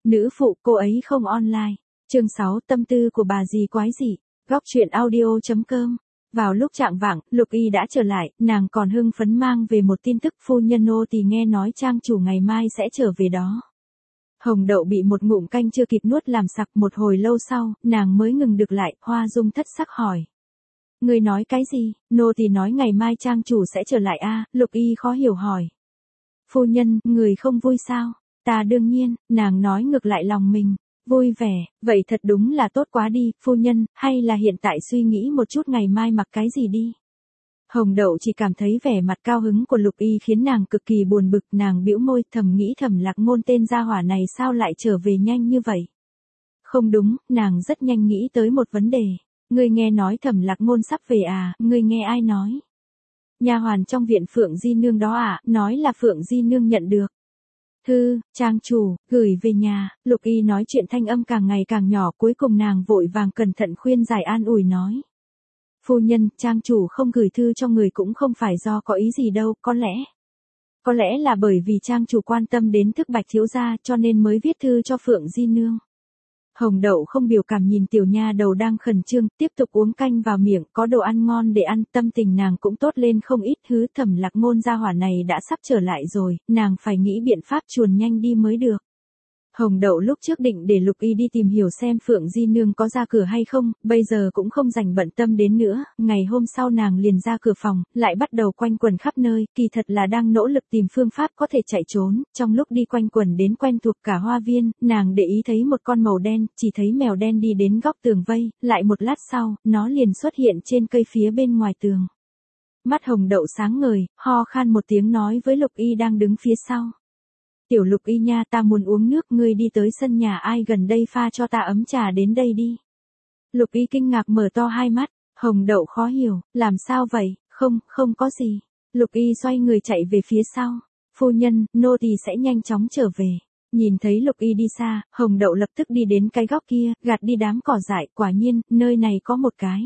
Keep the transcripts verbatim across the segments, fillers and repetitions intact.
Nữ phụ cô ấy không online. Chương sáu tâm tư của bà dì quái dị. Góc truyện audio.com. Vào lúc trạng vạng, Lục Y đã trở lại, nàng còn hưng phấn mang về một tin tức phu nhân nô tỳ nghe nói trang chủ ngày mai sẽ trở về đó. Hồng Đậu bị một ngụm canh chưa kịp nuốt làm sặc, một hồi lâu sau, nàng mới ngừng được lại, Hoa Dung thất sắc hỏi. Người nói cái gì? Nô tỳ nói ngày mai trang chủ sẽ trở lại a. Lục Y khó hiểu hỏi. Phu nhân, người không vui sao? Ta đương nhiên, nàng nói ngược lại lòng mình. Vui vẻ, vậy thật đúng là tốt quá đi, phu nhân, hay là hiện tại suy nghĩ một chút ngày mai mặc cái gì đi. Hồng Đậu chỉ cảm thấy vẻ mặt cao hứng của Lục Y khiến nàng cực kỳ buồn bực, nàng bĩu môi thầm nghĩ Thẩm Lạc Ngôn tên gia hỏa này sao lại trở về nhanh như vậy. Không đúng, nàng rất nhanh nghĩ tới một vấn đề. Ngươi nghe nói Thẩm Lạc Ngôn sắp về à, ngươi nghe ai nói? Nha hoàn trong viện Phượng Di Nương đó à, nói là Phượng Di Nương nhận được. Thư, trang chủ, gửi về nhà. Lục Y nói chuyện thanh âm càng ngày càng nhỏ, cuối cùng nàng vội vàng cẩn thận khuyên giải an ủi nói. Phu nhân, trang chủ không gửi thư cho người cũng không phải do có ý gì đâu, có lẽ. Có lẽ là bởi vì trang chủ quan tâm đến Thức Bạch thiếu gia cho nên mới viết thư cho Phượng Di Nương. Hồng Đậu không biểu cảm nhìn tiểu nha đầu đang khẩn trương, tiếp tục uống canh vào miệng, có đồ ăn ngon để ăn, tâm tình nàng cũng tốt lên không ít. Hứ, Thẩm Lạc Ngôn gia hỏa này đã sắp trở lại rồi, nàng phải nghĩ biện pháp chuồn nhanh đi mới được. Hồng Đậu lúc trước định để Lục Y đi tìm hiểu xem Phượng Di Nương có ra cửa hay không, bây giờ cũng không dành bận tâm đến nữa, ngày hôm sau nàng liền ra cửa phòng, lại bắt đầu quanh quẩn khắp nơi, kỳ thật là đang nỗ lực tìm phương pháp có thể chạy trốn, trong lúc đi quanh quẩn đến quen thuộc cả hoa viên, nàng để ý thấy một con màu đen, chỉ thấy mèo đen đi đến góc tường vây, lại một lát sau, nó liền xuất hiện trên cây phía bên ngoài tường. Mắt Hồng Đậu sáng ngời, ho khan một tiếng nói với Lục Y đang đứng phía sau. Tiểu Lục Y nha, ta muốn uống nước, ngươi đi tới sân nhà ai gần đây pha cho ta ấm trà đến đây đi. Lục Y kinh ngạc mở to hai mắt, Hồng Đậu khó hiểu, làm sao vậy, không, không có gì. Lục Y xoay người chạy về phía sau, phu nhân, nô tỳ sẽ nhanh chóng trở về. Nhìn thấy Lục Y đi xa, Hồng Đậu lập tức đi đến cái góc kia, gạt đi đám cỏ dại, quả nhiên, nơi này có một cái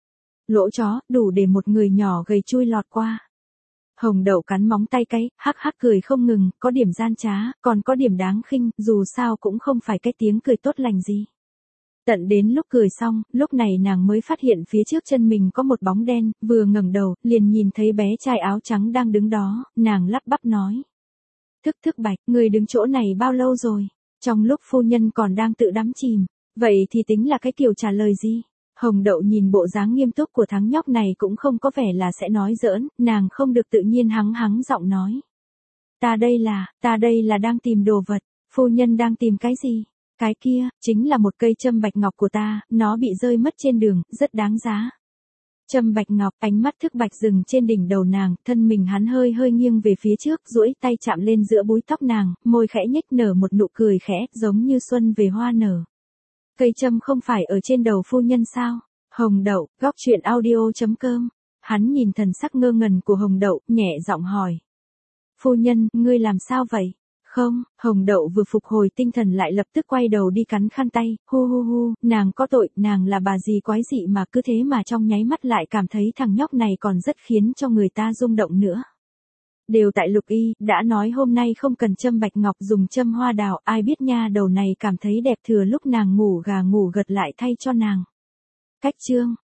lỗ chó, đủ để một người nhỏ gầy chui lọt qua. Hồng Đậu cắn móng tay cái, hắc hắc cười không ngừng, có điểm gian trá, còn có điểm đáng khinh, dù sao cũng không phải cái tiếng cười tốt lành gì. Tận đến lúc cười xong, lúc này nàng mới phát hiện phía trước chân mình có một bóng đen, vừa ngẩng đầu, liền nhìn thấy bé trai áo trắng đang đứng đó, nàng lắp bắp nói. Thức Thức Bạch, người đứng chỗ này bao lâu rồi? Trong lúc phu nhân còn đang tự đắm chìm, vậy thì tính là cái kiểu trả lời gì? Hồng Đậu nhìn bộ dáng nghiêm túc của thằng nhóc này cũng không có vẻ là sẽ nói giỡn, nàng không được tự nhiên hắng hắng giọng nói. Ta đây là, ta đây là đang tìm đồ vật, phu nhân đang tìm cái gì? Cái kia, chính là một cây châm bạch ngọc của ta, nó bị rơi mất trên đường, rất đáng giá. Châm bạch ngọc, ánh mắt Thức Bạch dừng trên đỉnh đầu nàng, thân mình hắn hơi hơi nghiêng về phía trước, duỗi tay chạm lên giữa búi tóc nàng, môi khẽ nhếch nở một nụ cười khẽ, giống như xuân về hoa nở. Cây châm không phải ở trên đầu phu nhân sao? Hồng Đậu, góc truyện audio.com. Hắn nhìn thần sắc ngơ ngẩn của Hồng Đậu, nhẹ giọng hỏi. Phu nhân, ngươi làm sao vậy? Không, Hồng Đậu vừa phục hồi tinh thần lại lập tức quay đầu đi cắn khăn tay, hu hu hu, nàng có tội, nàng là bà dì quái dị mà cứ thế mà trong nháy mắt lại cảm thấy thằng nhóc này còn rất khiến cho người ta rung động nữa. Đều tại Lục Y, đã nói hôm nay không cần châm bạch ngọc dùng châm hoa đào, ai biết nha đầu này cảm thấy đẹp thừa lúc nàng ngủ gà ngủ gật lại thay cho nàng. Cách chương.